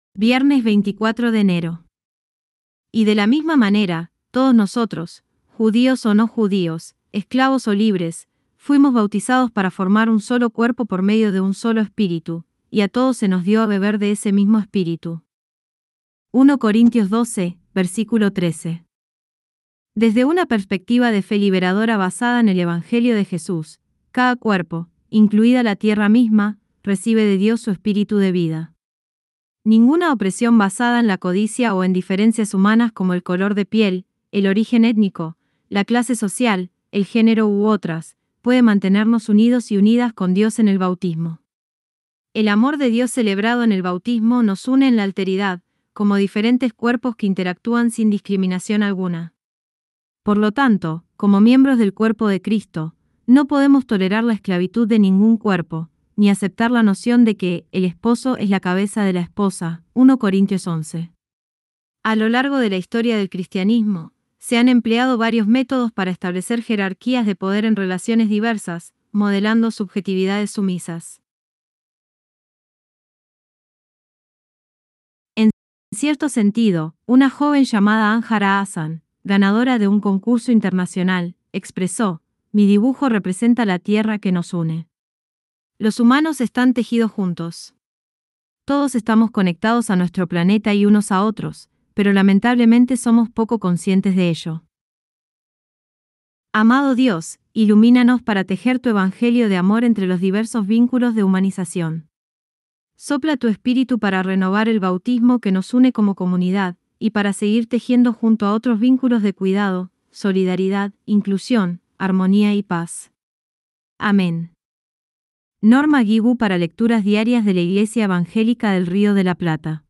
Viernes 24 de enero. Y de la misma manera, todos nosotros, judíos o no judíos, esclavos o libres, fuimos bautizados para formar un solo cuerpo por medio de un solo espíritu, y a todos se nos dio a beber de ese mismo espíritu. 1 Corintios 12, versículo 13. Desde una perspectiva de fe liberadora basada en el Evangelio de Jesús, cada cuerpo, incluida la tierra misma, recibe de Dios su espíritu de vida. Ninguna opresión basada en la codicia o en diferencias humanas como el color de piel, el origen étnico, la clase social, el género u otras, puede mantenernos unidos y unidas con Dios en el bautismo. El amor de Dios celebrado en el bautismo nos une en la alteridad, como diferentes cuerpos que interactúan sin discriminación alguna. Por lo tanto, como miembros del cuerpo de Cristo, no podemos tolerar la esclavitud de ningún cuerpo, ni aceptar la noción de que el esposo es la cabeza de la esposa. 1 Corintios 11. A lo largo de la historia del cristianismo, se han empleado varios métodos para establecer jerarquías de poder en relaciones diversas, modelando subjetividades sumisas. En cierto sentido, una joven llamada Anjara Hassan, ganadora de un concurso internacional, expresó: "Mi dibujo representa la tierra que nos une. Los humanos están tejidos juntos. Todos estamos conectados a nuestro planeta y unos a otros, pero lamentablemente somos poco conscientes de ello. Amado Dios, ilumínanos para tejer tu evangelio de amor entre los diversos vínculos de humanización. Sopla tu espíritu para renovar el bautismo que nos une como comunidad, y para seguir tejiendo junto a otros vínculos de cuidado, solidaridad, inclusión, armonía y paz. Amén". Norma Guibu para lecturas diarias de la Iglesia Evangélica del Río de la Plata.